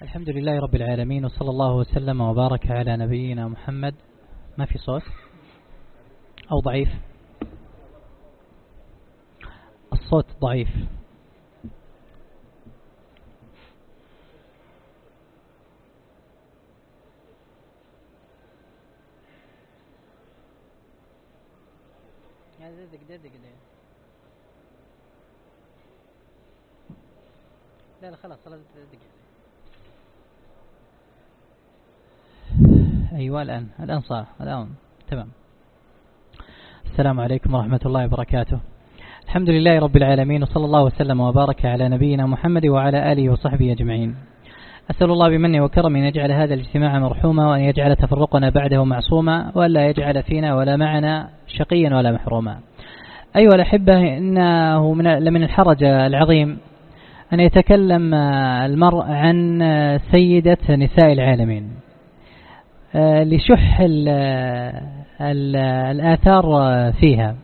الحمد لله رب العالمين، وصلى الله وسلم وبارك على نبينا محمد. ما في صوت أو ضعيف؟ الصوت ضعيف. لا خلاص أيوة الآن صار الآن تمام. السلام عليكم ورحمة الله وبركاته. الحمد لله رب العالمين، وصلى الله وسلم وبارك على نبينا محمد وعلى آله وصحبه أجمعين. أسأل الله بمنه وكرمه أن يجعل هذا الاجتماع مرحوما، وأن يجعل تفرقنا بعده معصوما، وألا يجعل فينا ولا معنا شقيا ولا محروما. أيها الأحبة، إنه لمن الحرج العظيم أن يتكلم المرء عن سيدة نساء العالمين لشح الآثار فيها.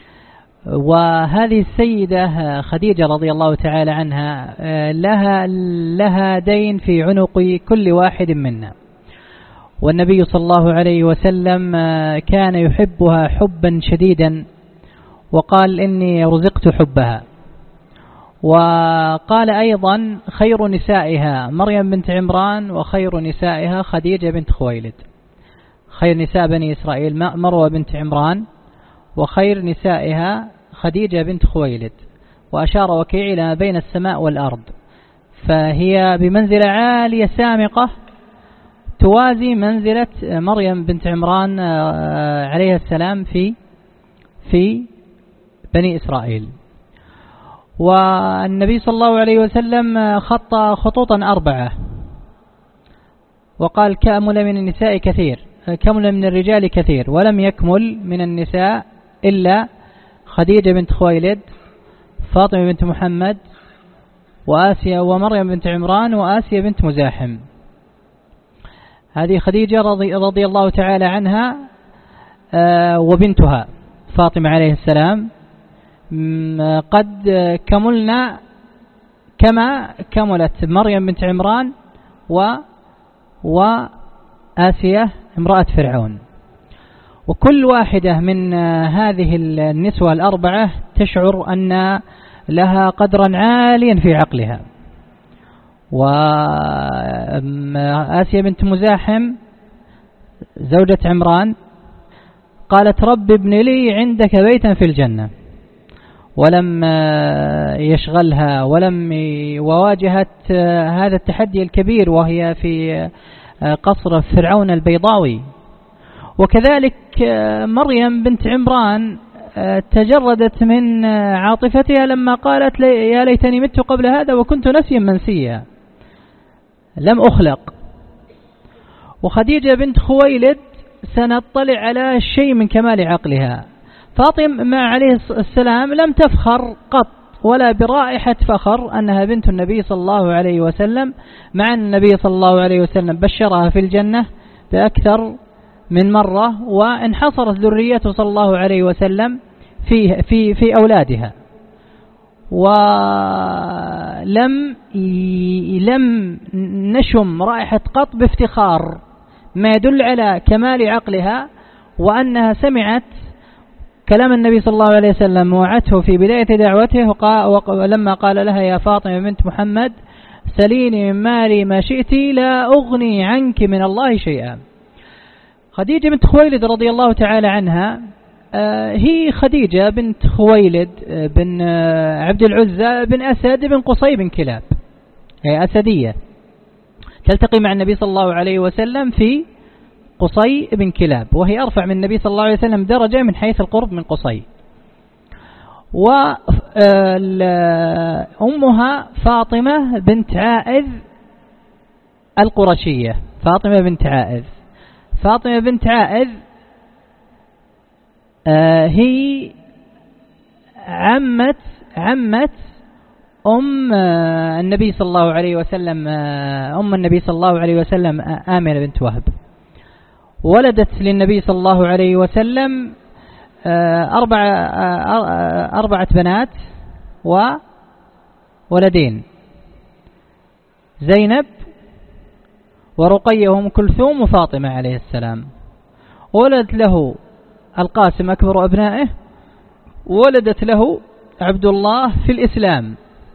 وهذه السيدة خديجة رضي الله تعالى عنها لها دين في عنق كل واحد منا، والنبي صلى الله عليه وسلم كان يحبها حبا شديدا، وقال إني رزقت حبها. وقال أيضا خير نسائها مريم بنت عمران، وخير نسائها خديجة بنت خويلد. خير نساء بني إسرائيل مروة بنت عمران، وخير نسائها خديجة بنت خويلد. وأشار وكيع إلى بين السماء والأرض، فهي بمنزلة عالية سامقة توازي منزلة مريم بنت عمران عليها السلام في بني إسرائيل. والنبي صلى الله عليه وسلم خط خطوطا 4، وقال كمل من النساء كثير، كمل من الرجال كثير، ولم يكمل من النساء إلا خديجة بنت خويلد، فاطمة بنت محمد، وآسيا، ومريم بنت عمران، وآسيا بنت مزاحم. هذه خديجة رضي الله تعالى عنها وبنتها فاطمة عليه السلام قد كملنا كما كملت مريم بنت عمران وآسيا امرأة فرعون. وكل واحدة من هذه النسوة الأربعة تشعر أن لها قدرا عاليا في عقلها. وآسيا بنت مزاحم زوجة عمران قالت رب ابن لي عندك بيتا في الجنة، ولم يشغلها وواجهت هذا التحدي الكبير وهي في قصر فرعون البيضاوي. وكذلك مريم بنت عمران تجردت من عاطفتها لما قالت يا ليتني مت قبل هذا وكنت نسيا منسيا، لم أخلق. وخديجة بنت خويلد سنطلع على شيء من كمال عقلها. فاطمة عليه السلام لم تفخر قط ولا برائحة فخر أنها بنت النبي صلى الله عليه وسلم، مع أن النبي صلى الله عليه وسلم بشرها في الجنة بأكثر من مرة، وانحصرت ذريته صلى الله عليه وسلم في أولادها. ولم نشم رائحة قط بافتخار، ما يدل على كمال عقلها، وأنها سمعت كلام النبي صلى الله عليه وسلم وعته في بداية دعوته، ولما قال لها يا فاطمة بنت محمد سليني من مالي ما شئت لا أغني عنك من الله شيئا. خديجة بنت خويلد رضي الله تعالى عنها هي خديجة بنت خويلد بن عبد العزى بن أسد بن قصي بن كلاب، هي أسدية، تلتقي مع النبي صلى الله عليه وسلم في قصي بن كلاب، وهي أرفع من النبي صلى الله عليه وسلم درجة من حيث القرب من قصي. وأمها فاطمة بنت عائذ القرشية. فاطمة بنت عائذ هي عمت أم النبي صلى الله عليه وسلم آمنة بنت وهب. ولدت للنبي صلى الله عليه وسلم 4 بنات وولدين، زينب ورقية وأم كلثوم وفاطمة عليه السلام. ولد له القاسم أكبر أبنائه، ولدت له عبد الله في الإسلام،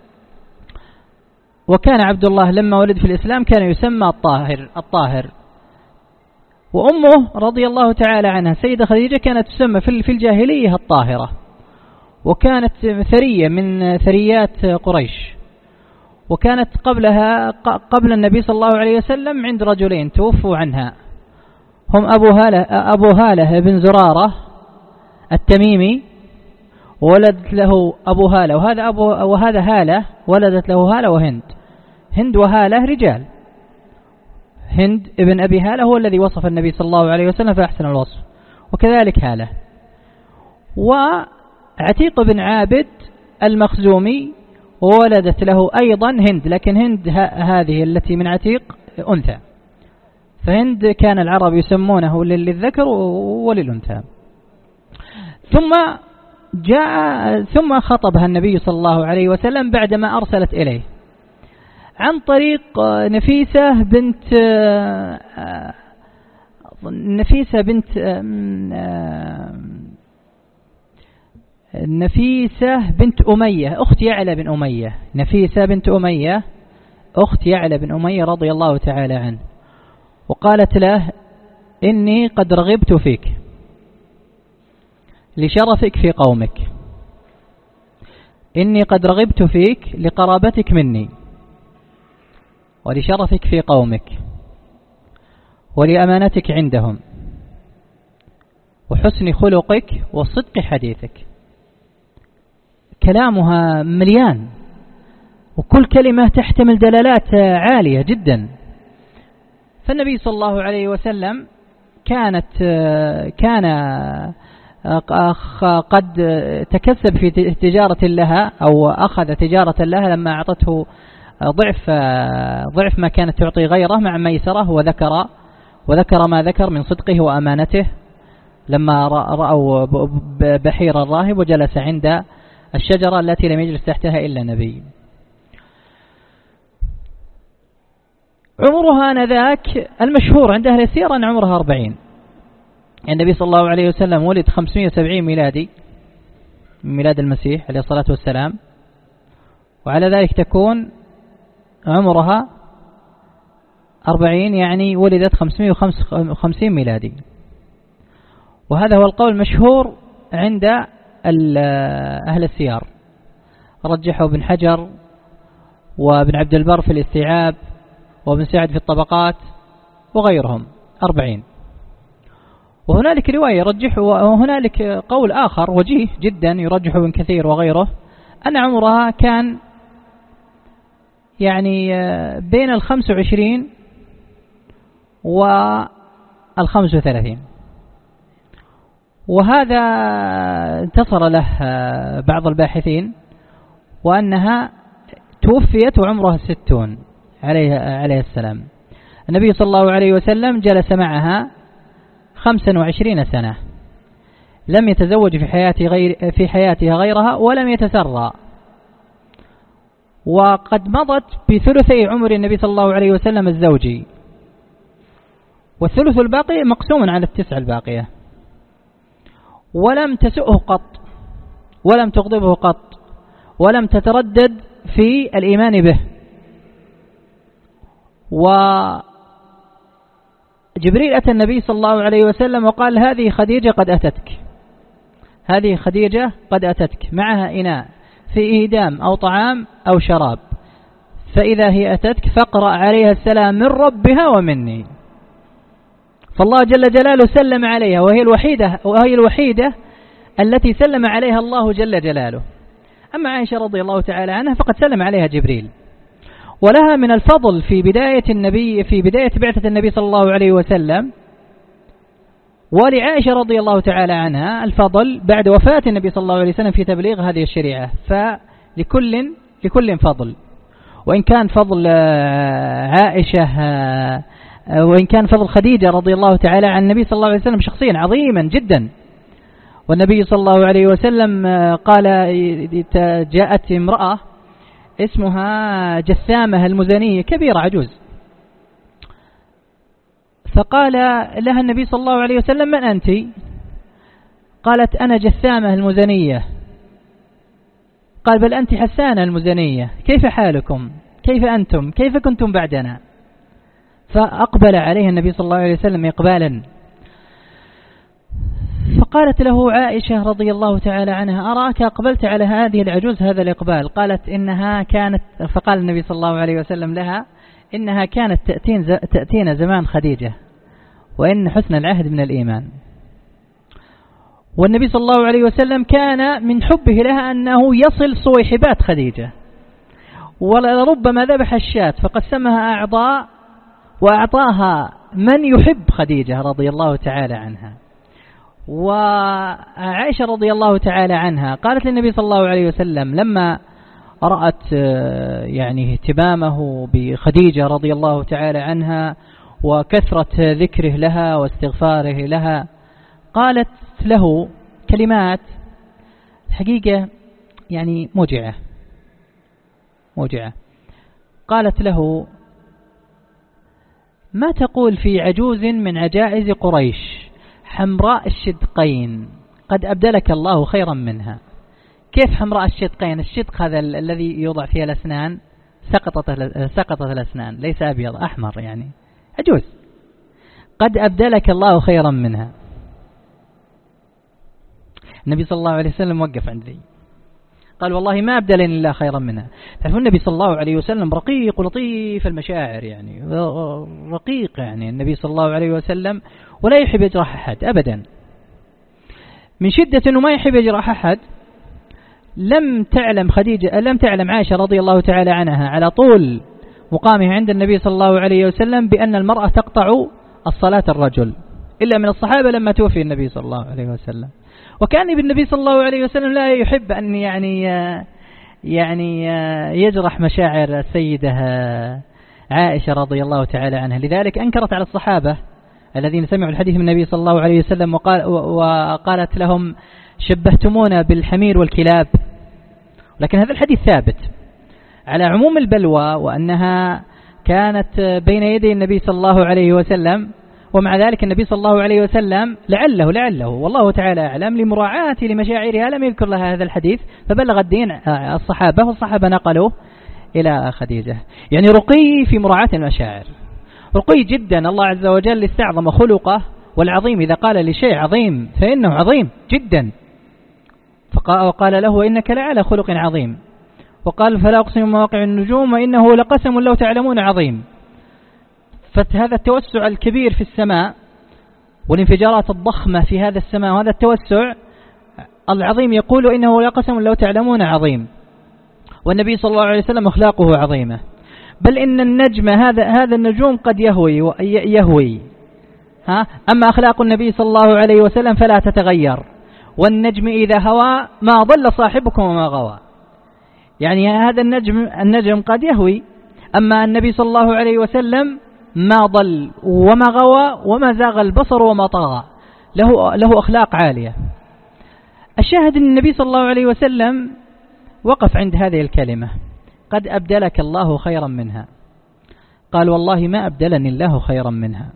وكان عبد الله لما ولد في الإسلام كان يسمى الطاهر. وأمه رضي الله تعالى عنها سيدة خديجة كانت تسمى في الجاهلية الطاهرة، وكانت ثرية من ثريات قريش، وكانت قبل النبي صلى الله عليه وسلم عند رجلين توفوا عنها، هم أبو هالة بن زرارة التميمي، ولد له أبو هالة، وهذا هالة ولدت له هالة وهند. هند وهالة رجال. هند ابن أبي هالة هو الذي وصف النبي صلى الله عليه وسلم فأحسن الوصف، وكذلك هالة. وعتيق بن عابد المخزومي ولدت له أيضا هند، لكن هند هذه التي من عتيق أنثى، فهند كان العرب يسمونه للذكر وللأنثى. ثم خطبها النبي صلى الله عليه وسلم بعدما أرسلت إليه عن طريق نفيسة بنت أمية أخت يعلى بن أمية. نفيسة بنت أمية أخت يعلى بن أمية رضي الله تعالى عنه. وقالت له: إني قد رغبت فيك لشرفك في قومك، إني قد رغبت فيك لقرابتك مني ولشرفك في قومك ولأمانتك عندهم وحسن خلقك وصدق حديثك. كلامها مليان، وكل كلمة تحتمل دلالات عالية جدا. فالنبي صلى الله عليه وسلم كان قد تكسب في تجارة لها، أو أخذ تجارة لها لما أعطته ضعف ما كانت تعطي غيره مع ميسرة، وذكر ما ذكر من صدقه وأمانته لما رأوا بحير الراهب وجلس عند الشجرة التي لم يجلس تحتها إلا نبي. عمرها آنذاك المشهور عند أهل السيرة أن عمرها 40. النبي صلى الله عليه وسلم ولد 570 ميلادي من ميلاد المسيح عليه الصلاة والسلام، وعلى ذلك تكون عمرها 40، يعني ولدت 550 ميلادي. وهذا هو القول المشهور عند أهل السير، رجحه ابن حجر وابن عبد البر في الاستيعاب وابن سعد في الطبقات وغيرهم 40. وهنالك رواية يرجح، وهنالك قول آخر وجيه جدا يرجح ابن كثير وغيره أن عمرها كان يعني بين 25 و35. وهذا انتصر له بعض الباحثين، وأنها توفيت وعمرها 60 عليه السلام. النبي صلى الله عليه وسلم جلس معها 25 سنة، لم يتزوج في حياتها غيرها ولم يتسرى، وقد مضت بثلثي عمر النبي صلى الله عليه وسلم الزوجي، والثلث الباقي مقسوم على 9 الباقية. ولم تسؤه قط، ولم تغضبه قط، ولم تتردد في الإيمان به. وجبريل أتى النبي صلى الله عليه وسلم وقال: هذه خديجة قد أتتك، هذه خديجة قد أتتك، معها إناء في إهدام أو طعام أو شراب، فإذا هي أتتك فاقرأ عليها السلام من ربها ومني. فالله جل جلاله سلم عليها، وهي الوحيدة التي سلم عليها الله جل جلاله. أما عائشة رضي الله تعالى عنها فقد سلم عليها جبريل. ولها من الفضل في بداية بعثة النبي صلى الله عليه وسلم، ولعائشة رضي الله تعالى عنها الفضل بعد وفاة النبي صلى الله عليه وسلم في تبليغ هذه الشريعة. فلكل فضل، وإن كان فضل عائشة وإن كان فضل خديجة رضي الله تعالى عن النبي صلى الله عليه وسلم شخصيا عظيما جدا. والنبي صلى الله عليه وسلم قال: جاءت امرأة اسمها جثامة المزنية، كبيرة عجوز، فقال لها النبي صلى الله عليه وسلم: من أنت؟ قالت: أنا جثامة المزنية. قال: بل أنت حسانة المزنية، كيف حالكم؟ كيف أنتم؟ كيف كنتم بعدنا؟ فأقبل عليه النبي صلى الله عليه وسلم إقبالا. فقالت له عائشة رضي الله تعالى عنها: أراك أقبلت على هذه العجوز هذا الإقبال. قالت: إنها كانت، فقال النبي صلى الله عليه وسلم لها: إنها كانت تأتينا زمان خديجة، وإن حسن العهد من الإيمان. والنبي صلى الله عليه وسلم كان من حبه لها أنه يصل صويحبات خديجة، ولربما ذبح الشاة فقسمها أعضاء وأعطاها من يحب خديجة رضي الله تعالى عنها. وعائشة رضي الله تعالى عنها قالت للنبي صلى الله عليه وسلم لما رأت يعني اهتمامه بخديجة رضي الله تعالى عنها وكثرة ذكره لها واستغفاره لها، قالت له كلمات حقيقة يعني موجعة. قالت له: ما تقول في عجوز من عجائز قريش حمراء الشدقين قد أبدلك الله خيرا منها؟ كيف حمراء الشدقين؟ الشدق هذا الذي يوضع فيها الأسنان، سقطت الأسنان، ليس أبيض، أحمر، يعني عجوز. قد أبدلك الله خيرا منها. النبي صلى الله عليه وسلم وقف عند ذي، قال: والله ما أبدلني الله خيرا منها. تعرفون النبي صلى الله عليه وسلم رقيق ولطيف المشاعر، يعني رقيق، يعني النبي صلى الله عليه وسلم ولا يحب يجرح أحد أبدا. من شدة أنه ما يحب يجرح أحد لم تعلم عائشة رضي الله تعالى عنها على طول مقامها عند النبي صلى الله عليه وسلم بأن المرأة تقطع الصلاة الرجل، إلا من الصحابة لما توفي النبي صلى الله عليه وسلم. وكان بالنبي صلى الله عليه وسلم لا يحب أن يعني يجرح مشاعر السيدة عائشة رضي الله تعالى عنها. لذلك أنكرت على الصحابة الذين سمعوا الحديث من النبي صلى الله عليه وسلم وقالت لهم: شبهتمونا بالحمير والكلاب. لكن هذا الحديث ثابت على عموم البلوى، وأنها كانت بين يدي النبي صلى الله عليه وسلم، ومع ذلك النبي صلى الله عليه وسلم لعله والله تعالى أعلم لمراعاة لمشاعرها لم يذكر لها هذا الحديث، فبلغ الدين الصحابة والصحابة نقلوه إلى خديجة. يعني رقي في مراعاة المشاعر، رقي جدا. الله عز وجل استعظم خلقه، والعظيم إذا قال لشيء عظيم فإنه عظيم جدا. وقال له: إنك لعلى خلق عظيم. وقال: فلا أقسم بمواقع النجوم وإنه لقسم لو تعلمون عظيم. فهذا التوسع الكبير في السماء والانفجارات الضخمة في هذا السماء وهذا التوسع العظيم يقول: إنه لقسم لو تعلمون عظيم. والنبي صلى الله عليه وسلم أخلاقه عظيمة، بل إن النجم هذا النجوم قد يهوي أما أخلاق النبي صلى الله عليه وسلم فلا تتغير. والنجم إذا هوى ما ضل صاحبكم وما غوى. يعني هذا النجم قد يهوي، أما النبي صلى الله عليه وسلم ما ضل وما غوى وما زاغ البصر وما طغى، له أخلاق عالية. الشاهد أن النبي صلى الله عليه وسلم وقف عند هذه الكلمة: قد أبدلك الله خيرا منها. قال: والله ما أبدلني الله خيرا منها.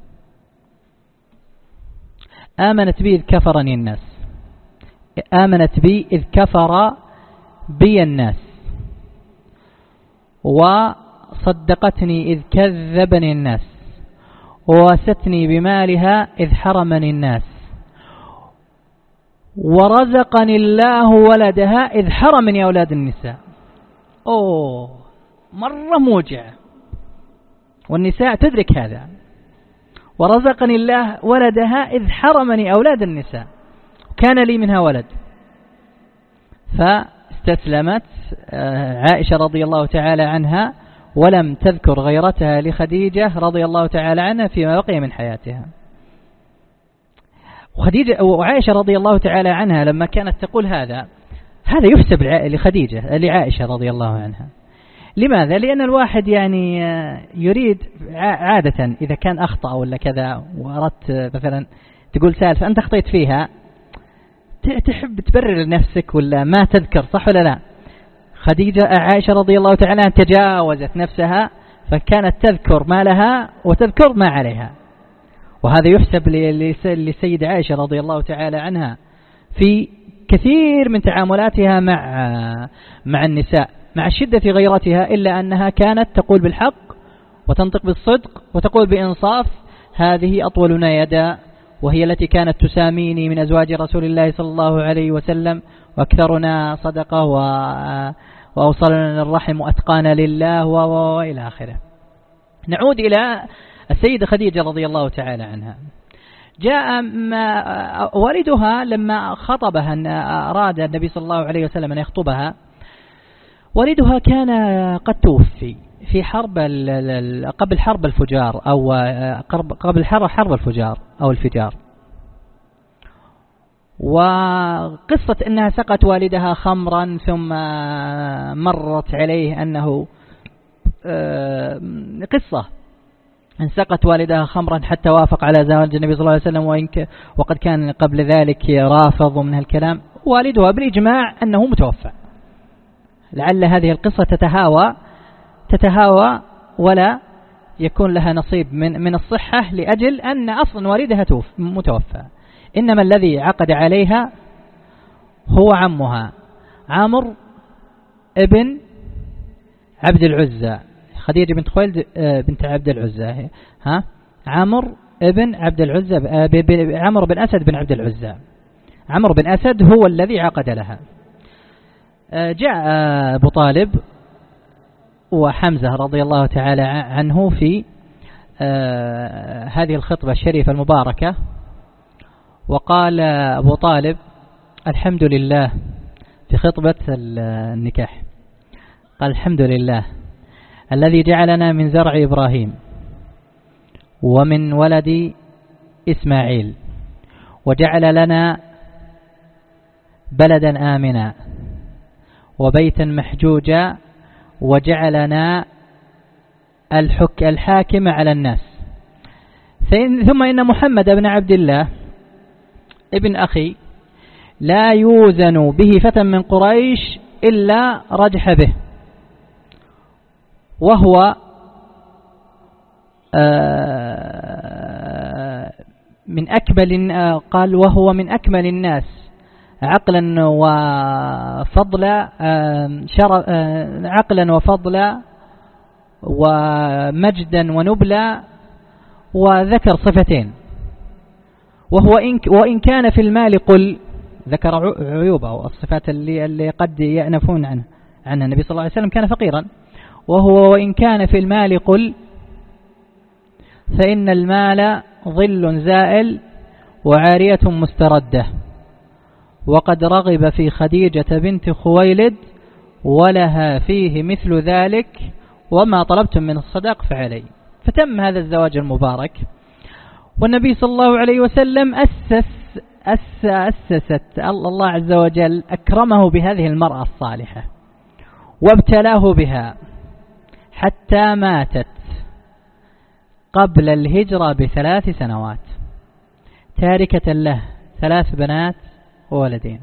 آمنت بي إذ كفر بي الناس، وصدقتني إذ كذبني الناس، ووستني بمالها إذ حرمني الناس، ورزقني الله ولدها إذ حرمني أولاد النساء. مرة موجع، والنساء تدرك هذا. ورزقني الله ولدها إذ حرمني أولاد النساء، كان لي منها ولد. فاستسلمت عائشة رضي الله تعالى عنها ولم تذكر غيرتها لخديجة رضي الله تعالى عنها فيما بقي من حياتها. وعائشة رضي الله تعالى عنها لما كانت تقول هذا يحسب لعائشة رضي الله عنها. لماذا؟ لأن الواحد يعني يريد عادة إذا كان أخطأ ولا كذا وأردت مثلا تقول سالفة أنت أخطيت فيها، تحب تبرر لنفسك ولا ما تذكر، صح ولا لا؟ عائشة رضي الله تعالى عنها تجاوزت نفسها، فكانت تذكر ما لها وتذكر ما عليها. وهذا يحسب لسيدة عائشة رضي الله تعالى عنها في كثير من تعاملاتها مع النساء، مع شدة غيرتها، إلا أنها كانت تقول بالحق وتنطق بالصدق وتقول بإنصاف. هذه أطولنا يدا، وهي التي كانت تساميني من أزواج رسول الله صلى الله عليه وسلم، وأكثرنا صدقة وأوصلنا الرحم وأتقانا لله وإلى آخره. نعود إلى السيدة خديجة رضي الله تعالى عنها. جاء والدها لما خطبها، أن أراد النبي صلى الله عليه وسلم أن يخطبها، والدها كان قد توفي في قبل حرب الفجار، أو قبل حرب الفجار أو الفجار. وقصة أنها سقت والدها خمرا ثم مرت عليه أنه قصة أن سقت والدها خمرا حتى وافق على زواج النبي صلى الله عليه وسلم، وقد كان قبل ذلك رافض من هالكلام. والدها بالإجماع أنه متوفى. لعل هذه القصة تتهاوى ولا يكون لها نصيب من الصحة، لأجل أن أصلا والدها متوفى. إنما الذي عقد عليها هو عمها عامر ابن عبد العزى. خديجة بنت خويلد بنت عبد العزى، عامر ابن عبد العزى، عمرو بن أسد بن عبد العزى. عمرو بن أسد هو الذي عقد لها. جاء أبو طالب وحمزة رضي الله تعالى عنه في هذه الخطبة الشريفة المباركة، وقال أبو طالب: الحمد لله، في خطبة النكاح قال: الحمد لله الذي جعلنا من زرع إبراهيم ومن ولد إسماعيل، وجعل لنا بلدا آمنا وبيتا محجوجا، وجعلنا الحاكم على الناس. ثم إن محمد بن عبد الله ابن أخي لا يوزن به فتى من قريش إلا رجح به، وهو من أكمل، قال وهو من أكمل الناس عقلا وفضلا، عقلا وفضلا ومجدا ونبلا، وذكر صفتين. وإن كان في المال قل، ذكر عيوبه والصفات اللي قد يأنفون عنها النبي صلى الله عليه وسلم كان فقيرا. وإن كان في المال قل، فإن المال ظل زائل وعارية مستردة، وقد رغب في خديجة بنت خويلد ولها فيه مثل ذلك، وما طلبتم من الصداق فعلي. فتم هذا الزواج المبارك. والنبي صلى الله عليه وسلم أسست الله عز وجل، أكرمه بهذه المرأة الصالحة وابتلاه بها حتى ماتت قبل الهجرة ب3 سنوات، تاركة له 3 بنات وولدين.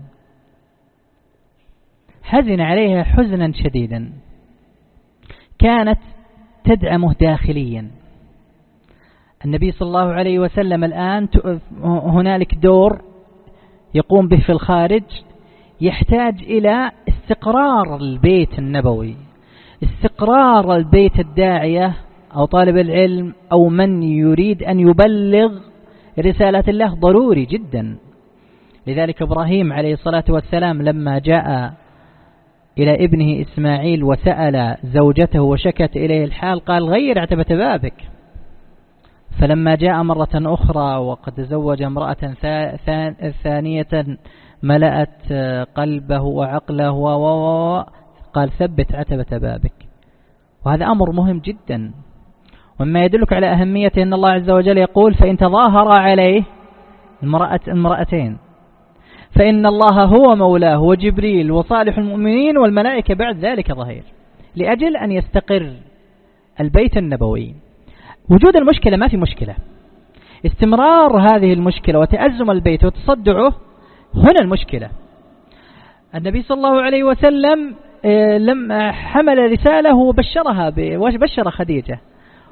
حزن عليها حزنا شديدا، كانت تدعمه داخليا. النبي صلى الله عليه وسلم الآن هنالك دور يقوم به في الخارج، يحتاج إلى استقرار البيت النبوي، استقرار البيت الداعية أو طالب العلم أو من يريد أن يبلغ رسالة الله ضروري جدا. لذلك إبراهيم عليه الصلاة والسلام لما جاء إلى ابنه إسماعيل وسأل زوجته وشكت إليه الحال، قال: غير عتبة بابك. فلما جاء مرة أخرى وقد تزوج امرأة ثانية ملأت قلبه وعقله قال: ثبت عتبة بابك. وهذا أمر مهم جدا، ومما يدلك على أهميته أن الله عز وجل يقول: فإن تظاهر عليه المرأتين فإن الله هو مولاه وجبريل وصالح المؤمنين والملائكة بعد ذلك ظهير، لأجل أن يستقر البيت النبوي. وجود المشكلة ما في مشكلة، استمرار هذه المشكلة وتأزم البيت وتصدعه هنا المشكلة. النبي صلى الله عليه وسلم لما حمل رساله وبشرها وبشر خديجة،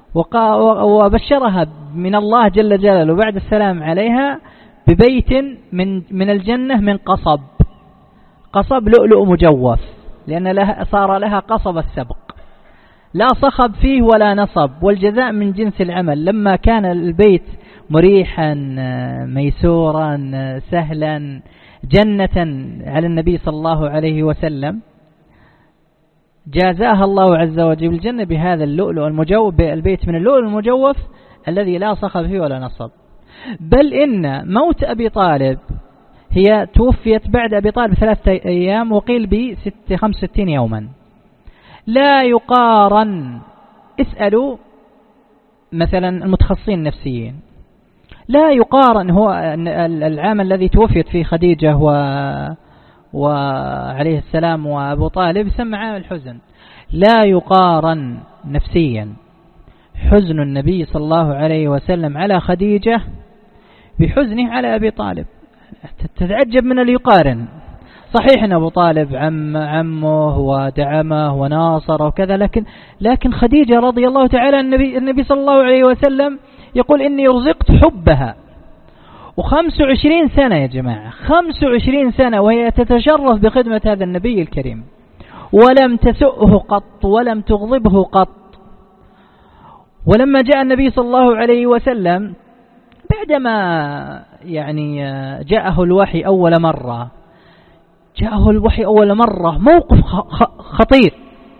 وبشرها من الله جل جلاله بعد السلام عليها ببيت من الجنة من قصب لؤلؤ مجوف، لأن صار لها قصب السبق، لا صخب فيه ولا نصب، والجزاء من جنس العمل. لما كان البيت مريحا ميسورا سهلا جنة على النبي صلى الله عليه وسلم، جازاها الله عز وجل بالجنة بهذا اللؤلؤ المجوف، بالبيت من اللؤلؤ المجوف الذي لا صخب فيه ولا نصب. بل إن موت أبي طالب، هي توفيت بعد أبي طالب 3 أيام، وقيل ب65 يوما، لا يقارن. اسألوا مثلا المتخصصين النفسيين، لا يقارن. هو العام الذي توفيت فيه خديجة وعليه السلام وأبو طالب يسمى عام الحزن، لا يقارن نفسيا حزن النبي صلى الله عليه وسلم على خديجة بحزنه على أبي طالب. تتعجب من اللي يقارن. صحيح أن أبو طالب عمه ودعمه وناصره وكذا، لكن خديجة رضي الله تعالى، النبي صلى الله عليه وسلم يقول إني رزقت حبها، و25 سنة يا جماعة، 25 سنة وهي تتشرف بخدمة هذا النبي الكريم، ولم تسؤه قط ولم تغضبه قط. ولما جاء النبي صلى الله عليه وسلم بعدما جاءه الوحي أول مرة، موقف خطير.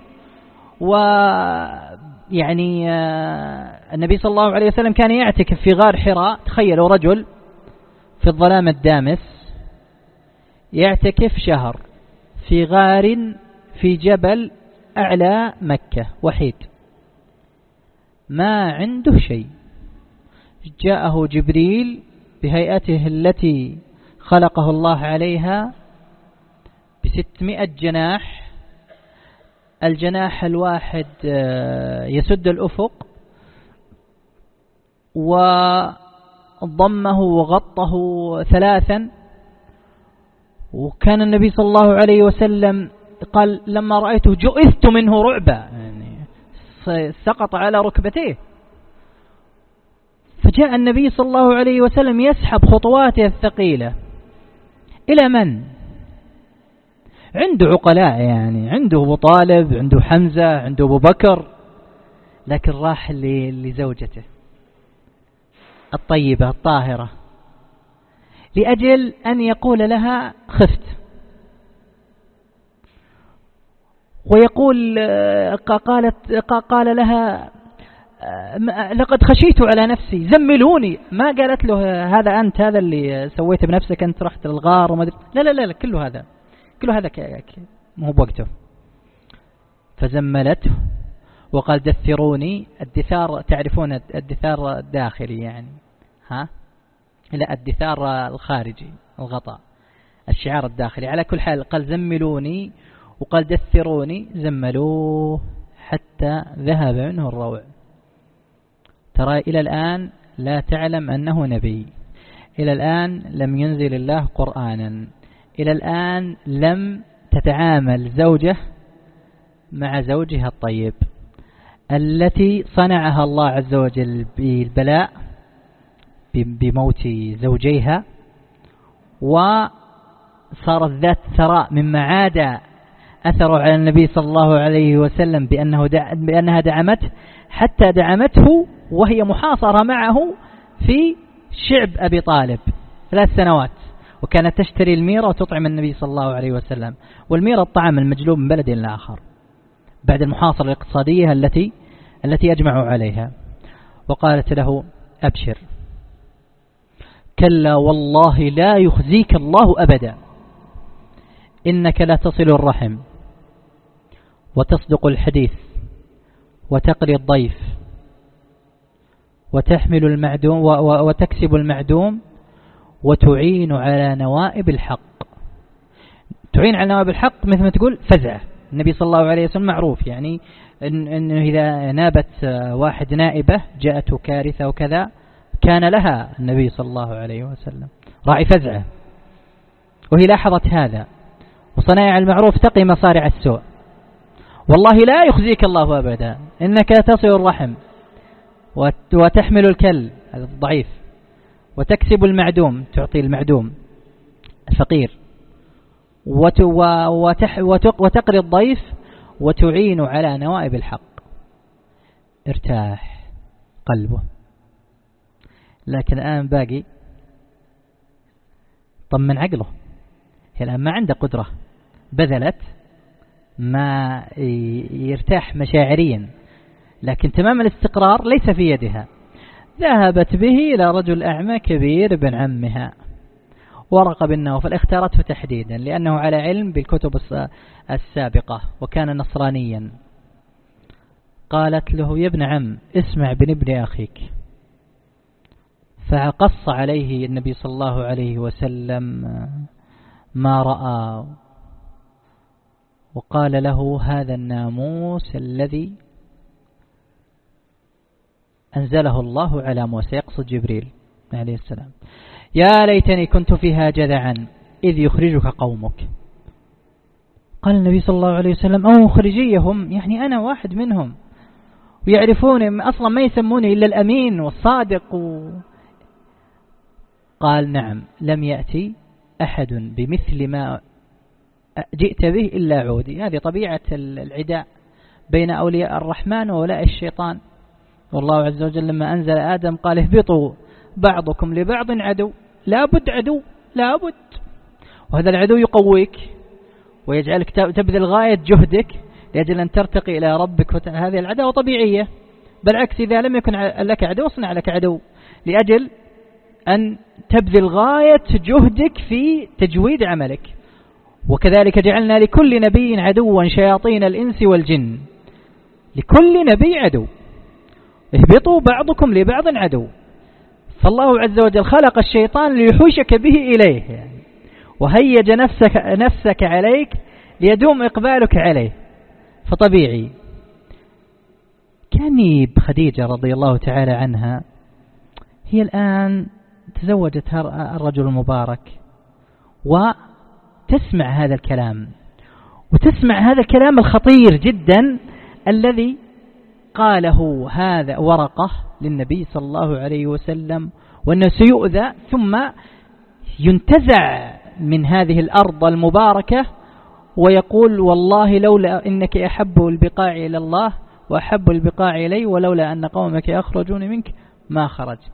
النبي صلى الله عليه وسلم كان يعتكف في غار حراء. تخيلوا رجل في الظلام الدامس يعتكف شهر في غار في جبل أعلى مكة وحيد، ما عنده شيء. جاءه جبريل بهيئته التي خلقه الله عليها ب600 جناح، الجناح الواحد يسد الأفق، وضمه وغطه 3. وكان النبي صلى الله عليه وسلم قال لما رأيته جئثت منه رعبا، سقط على ركبتيه. فجاء النبي صلى الله عليه وسلم يسحب خطواته الثقيلة إلى من؟ عنده عقلاء، عنده أبو طالب، عنده حمزة، عنده أبو بكر، لكن راح لزوجته الطيبة الطاهرة لأجل أن يقول لها خفت، ويقول قال لها لقد خشيت على نفسي زملوني. ما قالت له هذا أنت، هذا اللي سويته بنفسك، أنت رحت للغار وما لا كله هذا مو بوقته. فزملته وقال دثروني. الدثار تعرفون الدثار الداخلي لا الدثار الخارجي الغطاء، الشعار الداخلي. على كل حال قال زملوني وقال دثروني، زملوه حتى ذهب منه الروع. ترى إلى الآن لا تعلم أنه نبي، إلى الآن لم ينزل الله قرآنا، إلى الآن لم تتعامل زوجة مع زوجها الطيب التي صنعها الله عز وجل بالبلاء بموت زوجيها، وصارت ذات ثراء مما عاد أثر على النبي صلى الله عليه وسلم بأنها دعمته، حتى دعمته وهي محاصرة معه في شعب أبي طالب 3 سنوات، وكانت تشتري الميرة وتطعم النبي صلى الله عليه وسلم. والميرة الطعام المجلوب من بلد إلى آخر بعد المحاصرة الاقتصادية التي أجمعوا عليها. وقالت له أبشر، كلا والله لا يخزيك الله أبدا، إنك لا تصل الرحم وتصدق الحديث وتقري الضيف وتحمل المعدوم وتكسب المعدوم وتعين على نوائب الحق. تعين على نوائب الحق مثل ما تقول فزعة. النبي صلى الله عليه وسلم معروف إنه إذا نابت واحد نائبة جاءته كارثة وكذا كان لها النبي صلى الله عليه وسلم راعي فزعة، وهي لاحظت هذا. وصنائع المعروف تقي مصارع السوء. والله لا يخزيك الله أبدا، إنك تصل الرحم. وتحمل الكل الضعيف، وتكسب المعدوم تعطي المعدوم الفقير، وتقري الضيف، وتعين على نوائب الحق. ارتاح قلبه. لكن الآن باقي طمن عقله، هي الآن ما عنده قدرة، بذلت ما يرتاح مشاعريا، لكن تمام الاستقرار ليس في يدها. ذهبت به إلى رجل أعمى كبير ابن عمها ورقة بن نوفل، اختارته تحديدا لأنه على علم بالكتب السابقة وكان نصرانيا. قالت له: يا ابن عم اسمع بن ابن أخيك. فقص عليه النبي صلى الله عليه وسلم ما رأى، وقال له: هذا الناموس الذي أنزله الله على موسى، يقصد جبريل عليه السلام. يا ليتني كنت فيها جذعا إذ يخرجك قومك. قال النبي صلى الله عليه وسلم: أو مخرجيهم، يعني أنا واحد منهم، ويعرفون أصلا ما يسموني إلا الأمين والصادق قال: نعم، لم يأتي أحد بمثل ما جئت به إلا عودي. هذه طبيعة العداء بين أولياء الرحمن وأولياء الشيطان. والله عز وجل لما أنزل آدم قال: اهبطوا بعضكم لبعض عدو، لابد عدو، لابد. وهذا العدو يقويك ويجعلك تبذل غاية جهدك لأجل أن ترتقي إلى ربك. هذه العداوة طبيعية. بالعكس، إذا لم يكن لك عدو اصنع لك عدو لأجل أن تبذل غاية جهدك في تجويد عملك. وكذلك جعلنا لكل نبي عدوا شياطين الإنس والجن، لكل نبي عدو، اهبطوا بعضكم لبعض عدو. فالله عز وجل خلق الشيطان ليحوشك به إليه، يعني وهيج نفسك عليك ليدوم إقبالك عليه. فطبيعي. كان بخديجة رضي الله تعالى عنها، هي الآن تزوجت الرجل المبارك وتسمع هذا الكلام، وتسمع هذا الكلام الخطير جدا الذي قاله هذا ورقة للنبي صلى الله عليه وسلم، وأنه سيؤذى ثم ينتزع من هذه الأرض المباركة، ويقول: والله لولا إنك أحب البقاع إلى الله وأحب البقاع إلي، ولولا أن قومك يخرجون منك ما خرجت.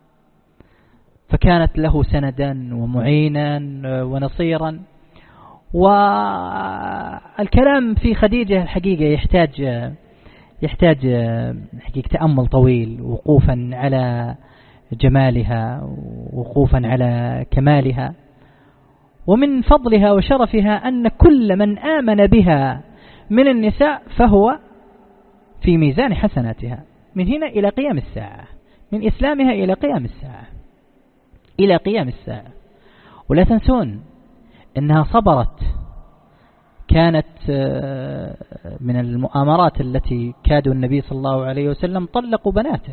فكانت له سندا ومعينا ونصيرا. والكلام في خديجة الحقيقة يحتاج حقيقة تأمل طويل، وقوفا على جمالها، وقوفا على كمالها، ومن فضلها وشرفها أن كل من آمن بها من النساء فهو في ميزان حسناتها من هنا إلى قيام الساعة، من إسلامها إلى قيام الساعة، إلى قيام الساعة. ولا تنسون أنها صبرت. كانت من المؤامرات التي كادوا النبي صلى الله عليه وسلم طلقوا بناته.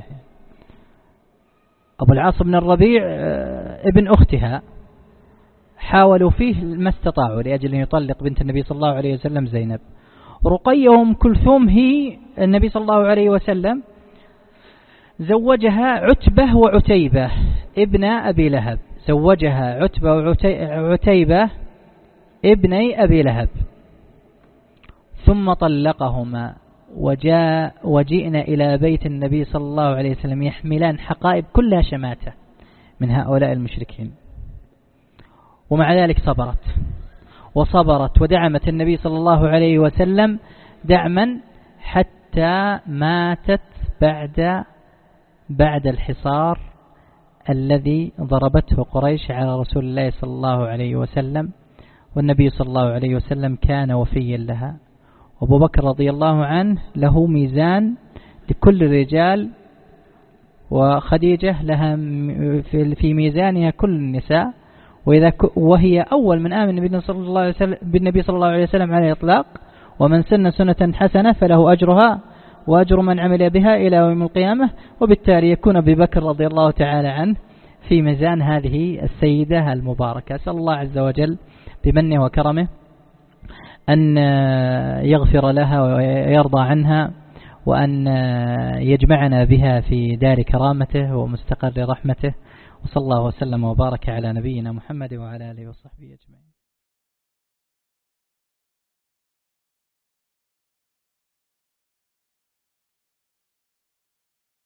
أبو العاص بن الربيع ابن أختها حاولوا فيه ما استطاعوا لأجل أن يطلق بنت النبي صلى الله عليه وسلم زينب. رقية وأم كلثوم هي النبي صلى الله عليه وسلم زوجها عتبة وعتيبة ابن أبي لهب، زوجها عتبة وعتيبة ابني أبي لهب، ثم طلقهما وجئنا إلى بيت النبي صلى الله عليه وسلم يحملان حقائب كلها شماتة من هؤلاء المشركين. ومع ذلك صبرت ودعمت النبي صلى الله عليه وسلم دعما حتى ماتت بعد الحصار الذي ضربته قريش على رسول الله صلى الله عليه وسلم، والنبي صلى الله عليه وسلم كان وفيا لها. وأبو بكر رضي الله عنه له ميزان لكل الرجال، وخديجة لها في ميزانها كل النساء، وهي أول من آمن بالنبي صلى الله عليه وسلم على الإطلاق. ومن سن سنة حسنة فله أجرها وأجر من عمل بها إلى يوم القيامة. وبالتالي يكون أبي بكر رضي الله تعالى عنه في ميزان هذه السيدة المباركة. أسأل الله عز وجل بمنه وكرمه أن يغفر لها ويرضى عنها، وأن يجمعنا بها في دار كرامته ومستقر رحمته. وصلى الله وسلم وبارك على نبينا محمد وعلى آله وصحبه أجمعين.